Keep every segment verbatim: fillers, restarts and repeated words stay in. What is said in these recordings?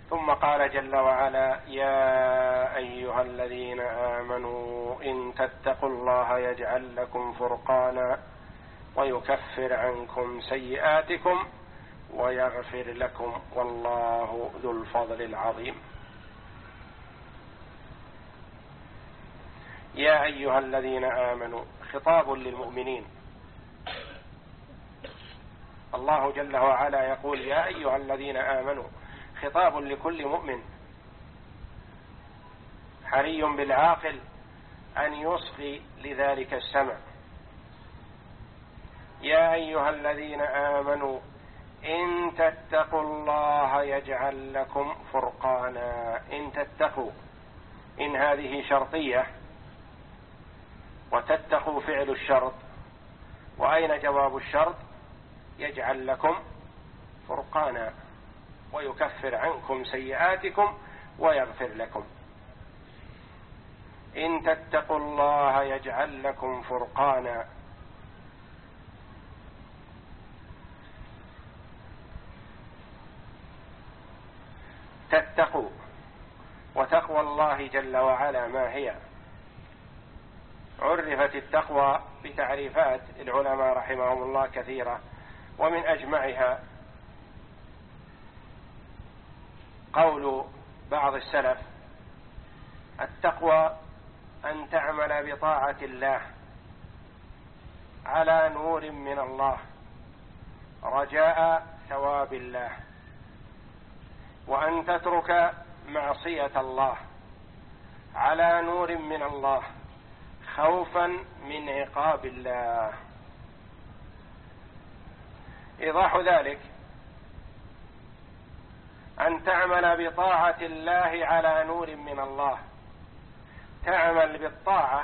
ثم قال جل وعلا: يا أيها الذين آمنوا إن تتقوا الله يجعل لكم فرقانا ويكفر عنكم سيئاتكم ويغفر لكم والله ذو الفضل العظيم. يا أيها الذين آمنوا خطاب للمؤمنين. الله جل وعلا يقول: يا أيها الذين آمنوا، خطاب لكل مؤمن. حري بالعاقل أن يصغي لذلك السمع. يا أيها الذين آمنوا إن تتقوا الله يجعل لكم فرقانا. إن تتقوا، إن هذه شرطية، وتتقوا فعل الشرط. وأين جواب الشرط؟ يجعل لكم فرقانا ويكفر عنكم سيئاتكم ويغفر لكم. إن تتقوا الله يجعل لكم فرقانا. تتقوا، وتقوى الله جل وعلا ما هي؟ عرفت التقوى بتعريفات العلماء رحمهم الله كثيرة، ومن أجمعها قول بعض السلف: التقوى أن تعمل بطاعة الله على نور من الله رجاء ثواب الله، وأن تترك معصية الله على نور من الله خوفا من عقاب الله. إيضاح ذلك: أن تعمل بطاعة الله على نور من الله، تعمل بالطاعة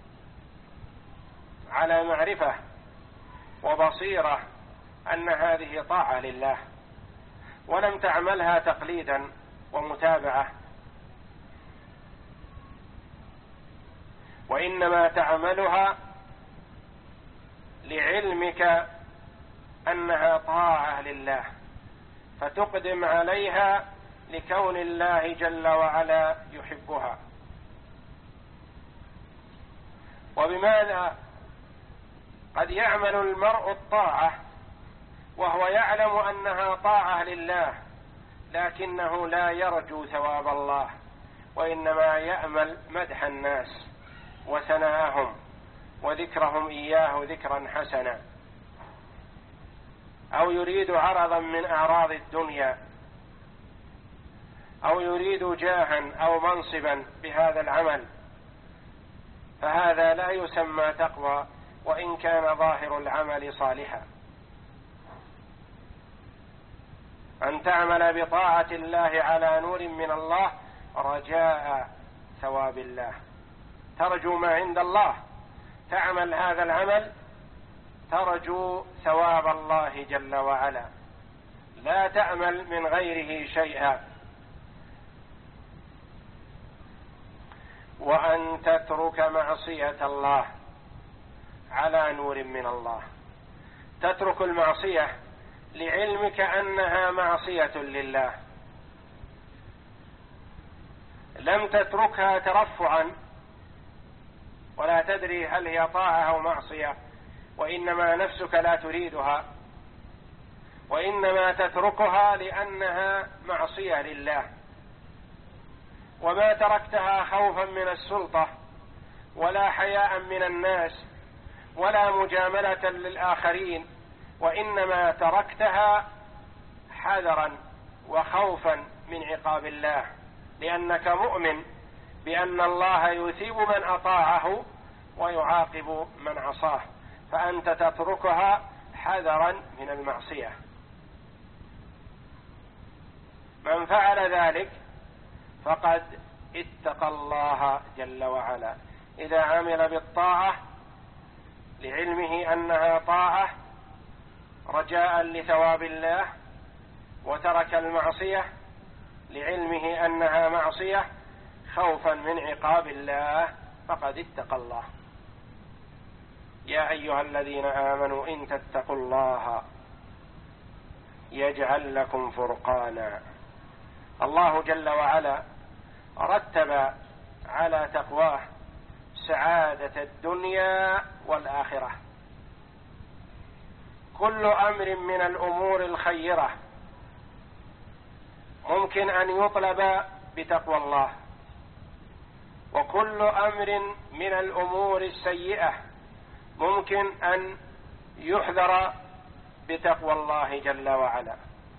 على معرفة وبصيرة أن هذه طاعة لله، ولم تعملها تقليدا ومتابعة، وإنما تعملها لعلمك أنها طاعة لله، فتقدم عليها لكون الله جل وعلا يحبها. وبماذا قد يعمل المرء الطاعة وهو يعلم أنها طاعة لله، لكنه لا يرجو ثواب الله، وإنما يأمل مدح الناس وثناءهم وذكرهم إياه ذكرا حسنا، أو يريد عرضا من أعراض الدنيا، أو يريد جاها أو منصبا بهذا العمل، فهذا لا يسمى تقوى وإن كان ظاهر العمل صالحا. أن تعمل بطاعة الله على نور من الله رجاء ثواب الله، ترجو ما عند الله، تعمل هذا العمل ترجو ثواب الله جل وعلا، لا تأمل من غيره شيئا. وأن تترك معصية الله على نور من الله، تترك المعصية لعلمك أنها معصية لله، لم تتركها ترفعا ولا تدري هل هي طاعة أو معصية، وإنما نفسك لا تريدها، وإنما تتركها لأنها معصية لله، وما تركتها خوفا من السلطة ولا حياء من الناس ولا مجاملة للآخرين، وإنما تركتها حذرا وخوفا من عقاب الله، لأنك مؤمن بأن الله يثيب من أطاعه ويعاقب من عصاه، فأنت تتركها حذرا من المعصية. من فعل ذلك فقد اتقى الله جل وعلا، إذا عمل بالطاعة لعلمه أنها طاعة رجاء لثواب الله، وترك المعصية لعلمه أنها معصية خوفا من عقاب الله، فقد اتقى الله. يا أيها الذين آمنوا إن تتقوا الله يجعل لكم فرقانا الله جل وعلا رتب على تقواه سعادة الدنيا والآخرة. كل أمر من الأمور الخيرة ممكن أن يطلب بتقوى الله، وكل أمر من الأمور السيئة ممكن أن يحذر بتقوى الله جل وعلا.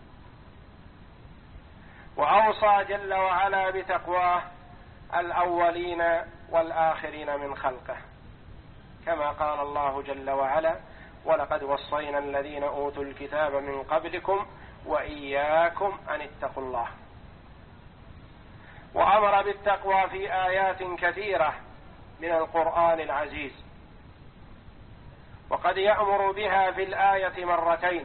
وأوصى جل وعلا بتقواه الأولين والآخرين من خلقه، كما قال الله جل وعلا: ولقد وصينا الذين أوتوا الكتاب من قبلكم وإياكم أن اتقوا الله. وأمر بالتقوى في آيات كثيرة من القرآن العزيز، وقد يأمر بها في الآية مرتين،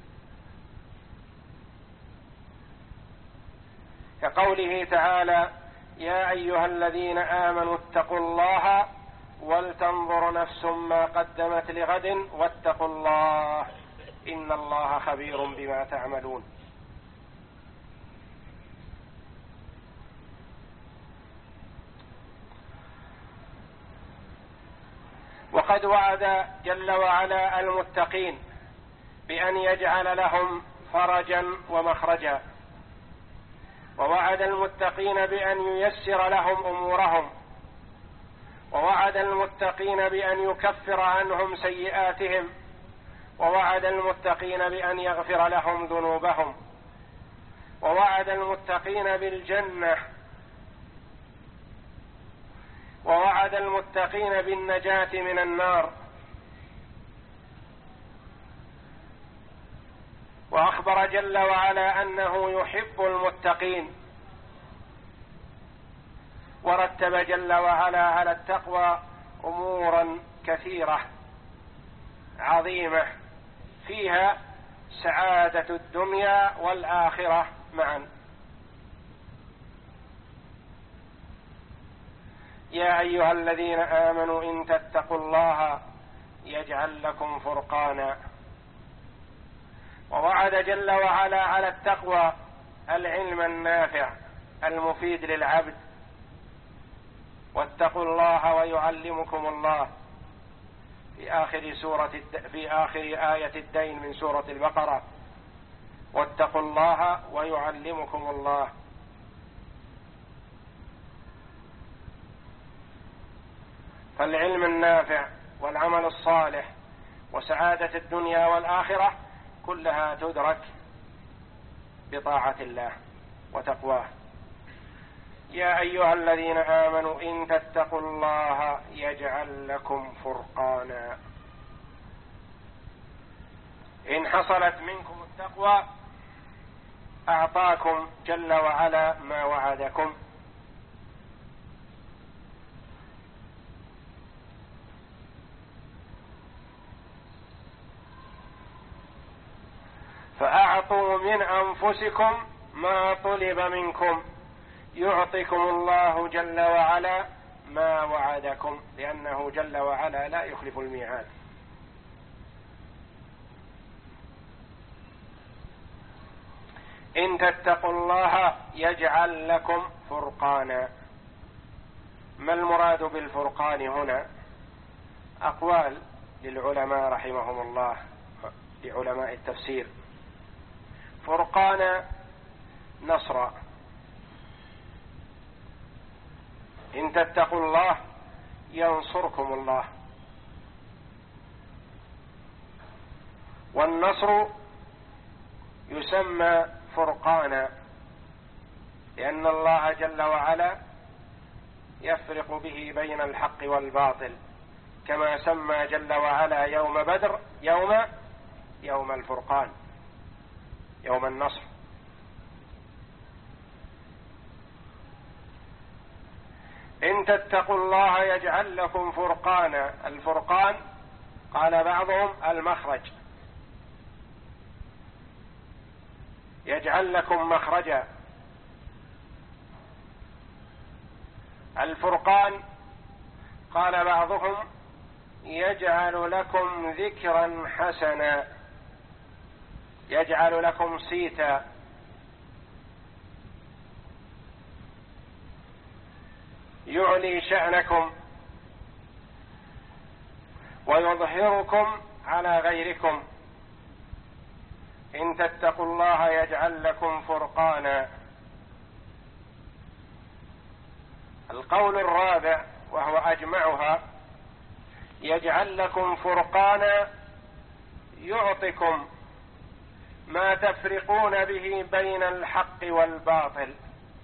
كقوله تعالى: يا أيها الذين آمنوا اتقوا الله ولتنظر نفس ما قدمت لغد واتقوا الله إن الله خبير بما تعملون. وقد وعد جل وعلا المتقين بأن يجعل لهم فرجا ومخرجا، ووعد المتقين بأن ييسر لهم أمورهم، ووعد المتقين بأن يكفر عنهم سيئاتهم، ووعد المتقين بأن يغفر لهم ذنوبهم، ووعد المتقين بالجنة، ووعد المتقين بالنجاة من النار. وأخبر جل وعلا أنه يحب المتقين، ورتب جل وعلا على التقوى أمورا كثيرة عظيمة فيها سعادة الدنيا والآخرة معا. يا أيها الذين آمنوا إن تتقوا الله يجعل لكم فرقانا. ووعد جل وعلا على التقوى العلم النافع المفيد للعبد: واتقوا الله ويعلمكم الله، في آخر سورة الد... في آخر آية الدين من سورة البقرة: واتقوا الله ويعلمكم الله. فالعلم النافع والعمل الصالح وسعادة الدنيا والآخرة كلها تدرك بطاعة الله وتقواه. يا أيها الذين آمنوا إن تتقوا الله يجعل لكم فرقانا. إن حصلت منكم التقوى أعطاكم جل وعلا ما وعدكم. فأعطوا من أنفسكم ما طلب منكم يعطيكم الله جل وعلا ما وعدكم، لأنه جل وعلا لا يخلف الميعاد. إن تتقوا الله يجعل لكم فرقانا. ما المراد بالفرقان هنا؟ أقوال للعلماء رحمهم الله، لعلماء التفسير. فرقان نصر. إن تتقوا الله ينصركم الله. والنصر يسمى فرقانا لأن الله جل وعلا يفرق به بين الحق والباطل، كما سمى جل وعلا يوم بدر يوم يوم الفرقان، يوم النصر. إن تتقوا الله يجعل لكم فرقانا. الفرقان قال بعضهم المخرج، يجعل لكم مخرجا. الفرقان قال بعضهم يجعل لكم ذكرا حسنا، يجعل لكم سيتا، يعلي شأنكم ويظهركم على غيركم. إن تتقوا الله يجعل لكم فرقانا. القول الرابع وهو أجمعها: يجعل لكم فرقانا يعطكم ما تفرقون به بين الحق والباطل.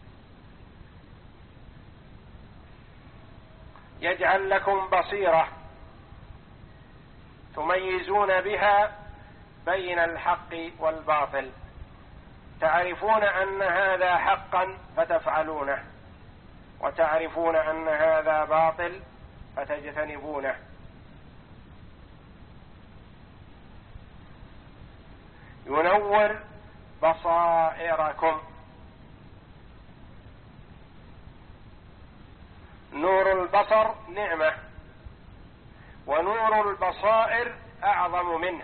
يجعل لكم بصيرة تميزون بها بين الحق والباطل، تعرفون أن هذا حقا فتفعلونه، وتعرفون أن هذا باطل فتجتنبونه. ينور بصائركم. نور البصر نعمة، ونور البصائر أعظم منه.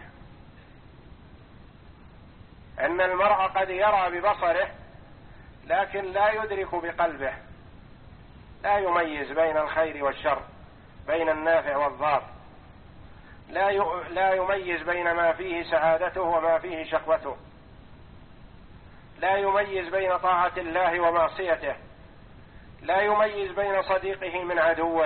أن المرء قد يرى ببصره لكن لا يدرك بقلبه، لا يميز بين الخير والشر، بين النافع والضار، لا لا يميز بين ما فيه سعادته وما فيه شقوته، لا يميز بين طاعة الله ومعصيته، لا يميز بين صديقه من عدوه.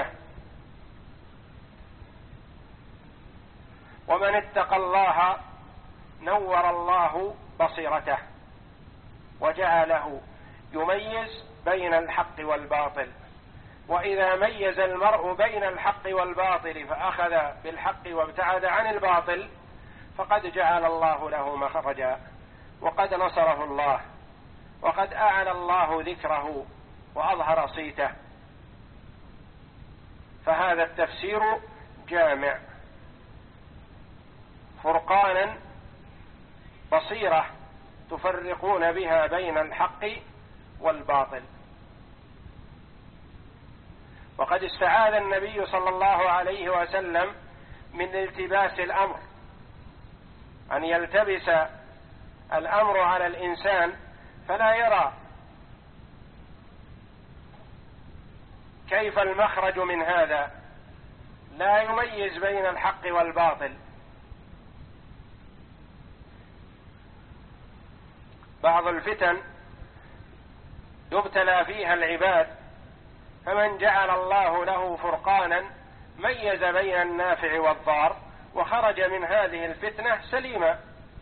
ومن اتقى الله نور الله بصيرته وجعله يميز بين الحق والباطل. وإذا ميز المرء بين الحق والباطل فأخذ بالحق وابتعد عن الباطل فقد جعل الله له مخرجا، وقد نصره الله، وقد أعلى الله ذكره وأظهر صيته. فهذا التفسير جامع: فرقانا بصيرة تفرقون بها بين الحق والباطل. وقد استعاذ النبي صلى الله عليه وسلم من التباس الأمر، أن يلتبس الأمر على الإنسان فلا يرى كيف المخرج من هذا، لا يميز بين الحق والباطل. بعض الفتن يبتلى فيها العباد، فمن جعل الله له فرقانا ميز بين النافع والضار وخرج من هذه الفتنة سليما.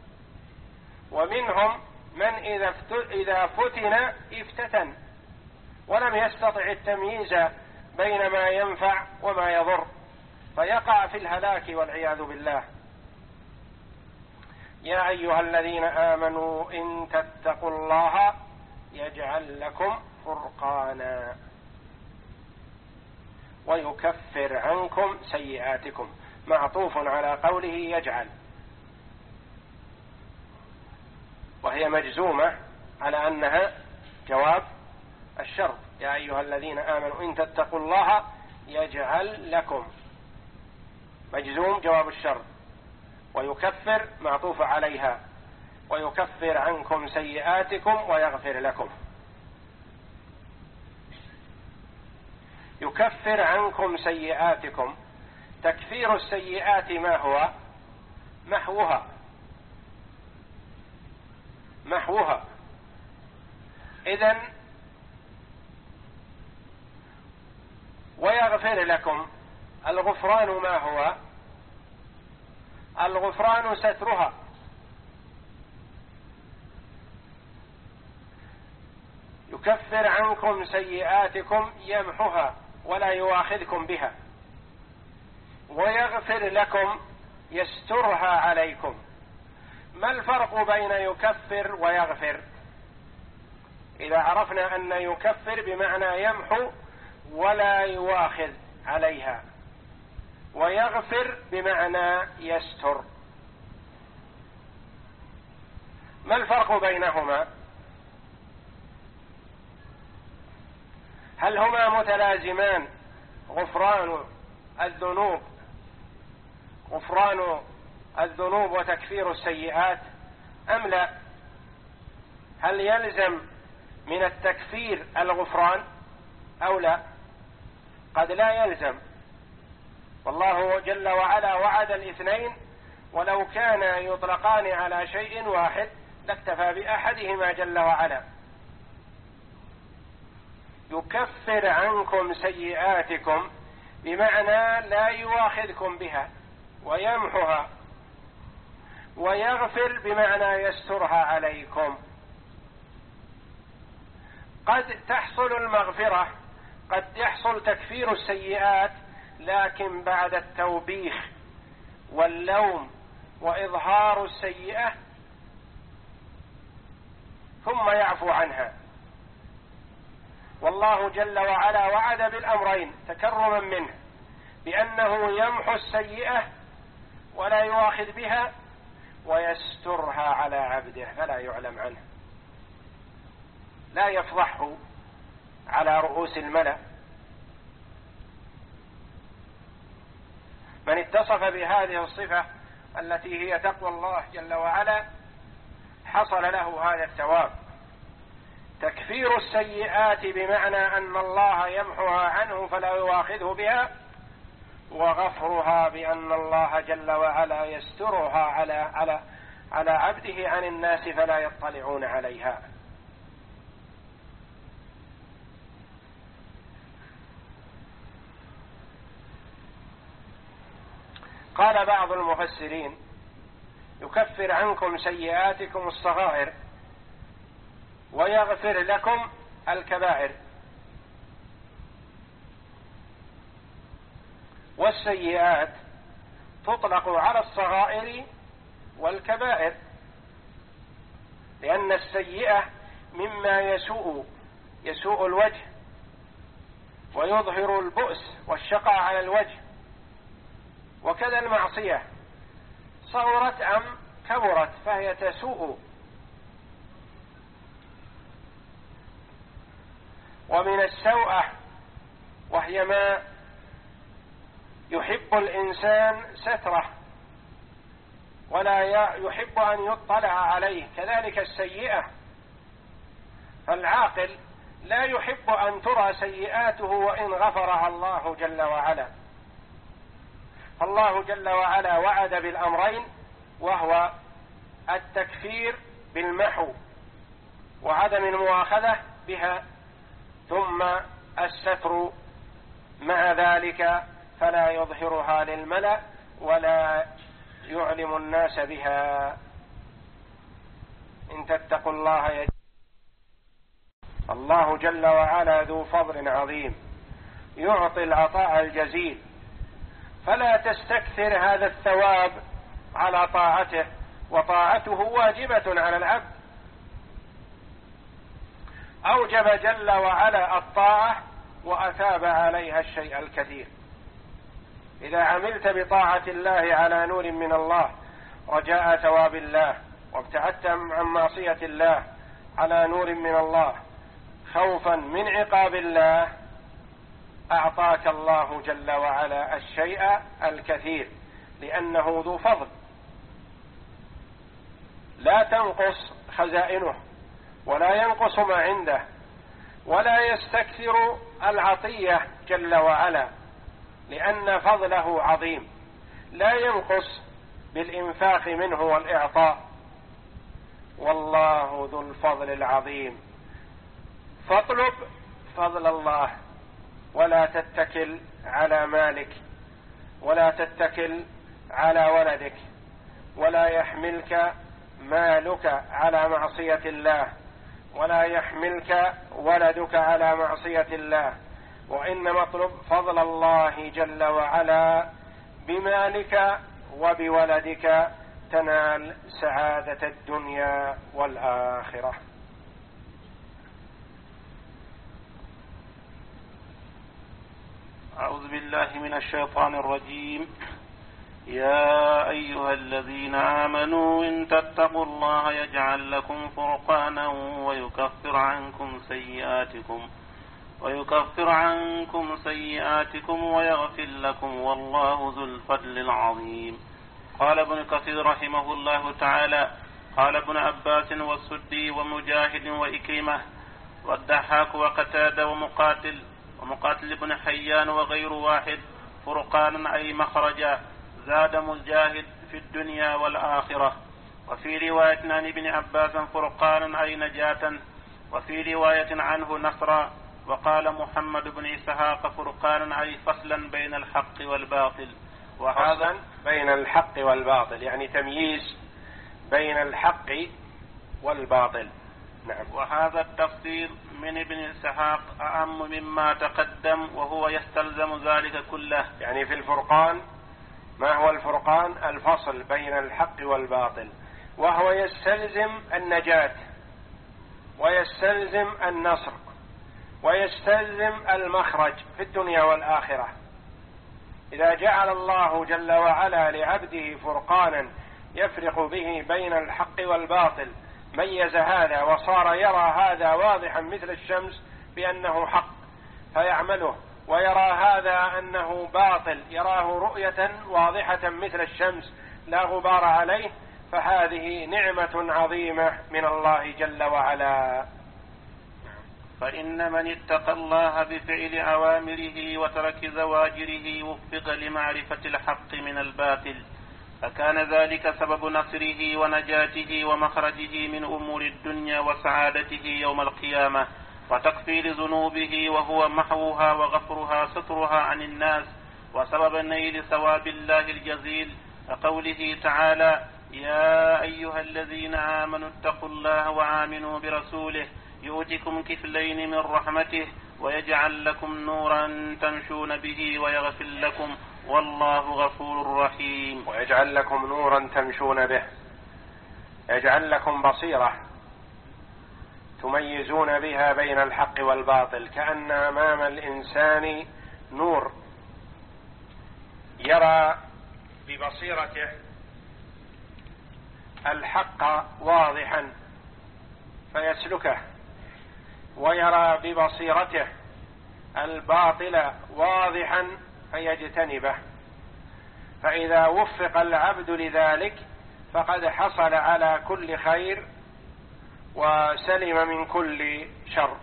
ومنهم من إذا فتن افتتن ولم يستطع التمييز بين ما ينفع وما يضر، فيقع في الهلاك والعياذ بالله. يا أيها الذين آمنوا إن تتقوا الله يجعل لكم فرقانا ويكفر عنكم سيئاتكم. معطوف على قوله يجعل، وهي مجزومة على أنها جواب الشرط. يا أيها الذين آمنوا إن تتقوا الله يجعل لكم، مجزوم جواب الشرط، ويكفر معطوف عليها، ويكفر عنكم سيئاتكم ويغفر لكم. يكفر عنكم سيئاتكم، تكفير السيئات ما هو؟ محوها، محوها. إذن ويغفر لكم، الغفران ما هو؟ الغفران سترها، يكفر عنكم سيئاتكم يمحها ولا يؤاخذكم بها، ويغفر لكم يسترها عليكم. ما الفرق بين يكفر ويغفر؟ إذا عرفنا أن يكفر بمعنى يمحو ولا يؤاخذ عليها، ويغفر بمعنى يستر، ما الفرق بينهما؟ هل هما متلازمان؟ غفران الذنوب غفران الذنوب وتكفير السيئات أم لا؟ هل يلزم من التكفير الغفران أو لا؟ قد لا يلزم، والله جل وعلا وعد الاثنين، ولو كان يطلقان على شيء واحد لاكتفى بأحدهما جل وعلا. يكفر عنكم سيئاتكم بمعنى لا يواخذكم بها ويمحها، ويغفر بمعنى يسترها عليكم. قد تحصل المغفرة، قد يحصل تكفير السيئات، لكن بعد التوبيخ واللوم وإظهار السيئة ثم يعفو عنها. والله جل وعلا وعد بالأمرين تكرما منه، بأنه يمحو السيئة ولا يؤاخذ بها، ويسترها على عبده فلا يعلم عنه، لا يفضحه على رؤوس الملأ. من اتصف بهذه الصفة التي هي تقوى الله جل وعلا حصل له هذا الثواب. تكفير السيئات بمعنى أن الله يمحوها عنه فلا يؤاخذه بها، وغفرها بأن الله جل وعلا يسترها على على على عبده عن الناس فلا يطلعون عليها. قال بعض المفسرين: يكفر عنكم سيئاتكم الصغائر ويغفر لكم الكبائر. والسيئات تطلق على الصغائر والكبائر، لأن السيئة مما يسوء يسوء الوجه ويظهر البؤس والشقاء على الوجه، وكذا المعصية صغرت أم كبرت فهي تسوء. ومن السوءة وهي ما يحب الإنسان ستره ولا يحب أن يطلع عليه، كذلك السيئة. فالعاقل لا يحب أن ترى سيئاته وإن غفرها الله جل وعلا. الله جل وعلا وعد بالأمرين، وهو التكفير بالمحو وعدم المؤاخذة بها، ثم الستر مع ذلك فلا يظهرها للملأ ولا يعلم الناس بها. إن تتقوا الله يجعل. الله جل وعلا ذو فضل عظيم يعطي العطاء الجزيل، فلا تستكثر هذا الثواب على طاعته، وطاعته واجبة على العبد. أوجب جل وعلا الطاعة وأثاب عليها الشيء الكثير. إذا عملت بطاعة الله على نور من الله رجاء ثواب الله، وابتعدت عن معصية الله على نور من الله خوفا من عقاب الله، أعطاك الله جل وعلا الشيء الكثير، لأنه ذو فضل لا تنقص خزائنه ولا ينقص ما عنده، ولا يستكثر العطية جل وعلا، لأن فضله عظيم لا ينقص بالإنفاق منه والإعطاء. والله ذو الفضل العظيم. فاطلب فضل الله، ولا تتكل على مالك، ولا تتكل على ولدك، ولا يحملك مالك على معصية الله، ولا يحملك ولدك على معصية الله، وإنما اطلب فضل الله جل وعلا بمالك وبولدك تنال سعادة الدنيا والآخرة. أعوذ بالله من الشيطان الرجيم. يا أيها الذين آمنوا إن تتقوا الله يجعل لكم فرقانا ويكفر عنكم سيئاتكم ويكفر عنكم سيئاتكم ويغفر لكم والله ذو الفضل العظيم. قال ابن كثير رحمه الله تعالى: قال ابن عباس والسدي ومجاهد وإكرمة والضحاك وقتادة ومقاتل ومقاتل بن حيان وغير واحد فرقانا أي مخرجا زاد مجاهد في الدنيا والآخرة. وفي رواية عن ابن عباس فرقانا أي نجاة، وفي رواية عنه نصرا. وقال محمد بن إسحاق فرقانا أي فصلا بين الحق والباطل. وهذا بين الحق والباطل يعني تمييز بين الحق والباطل. نعم. وهذا التفسير من ابن إسحاق أعم مما تقدم، وهو يستلزم ذلك كله. يعني في الفرقان، ما هو الفرقان؟ الفصل بين الحق والباطل، وهو يستلزم النجاة ويستلزم النصر ويستلزم المخرج في الدنيا والآخرة. إذا جعل الله جل وعلا لعبده فرقانا يفرق به بين الحق والباطل، ميز هذا وصار يرى هذا واضحا مثل الشمس بأنه حق فيعمله، ويرى هذا أنه باطل يراه رؤية واضحة مثل الشمس لا غبار عليه، فهذه نعمة عظيمة من الله جل وعلا. فإن من اتقى الله بفعل أوامره وترك زواجره وفق لمعرفة الحق من الباطل، فكان ذلك سبب نصره ونجاته ومخرجه من أمور الدنيا وسعادته يوم القيامة وتكفير ذنوبه، وهو محوها وغفرها سترها عن الناس، وسبب نيل ثواب الله الجزيل. كقوله تعالى: يا أيها الذين آمنوا اتقوا الله وآمنوا برسوله يؤتكم كفلين من رحمته ويجعل لكم نورا تمشون به ويغفر لكم والله غفور رحيم. ويجعل لكم نورا تمشون به، يجعل لكم بصيرة تميزون بها بين الحق والباطل، كأن أمام الإنسان نور يرى ببصيرته الحق واضحا فيسلكه، ويرى ببصيرته الباطل واضحا فيجتنبه. فإذا وفق العبد لذلك فقد حصل على كل خير وسلم من كل شر.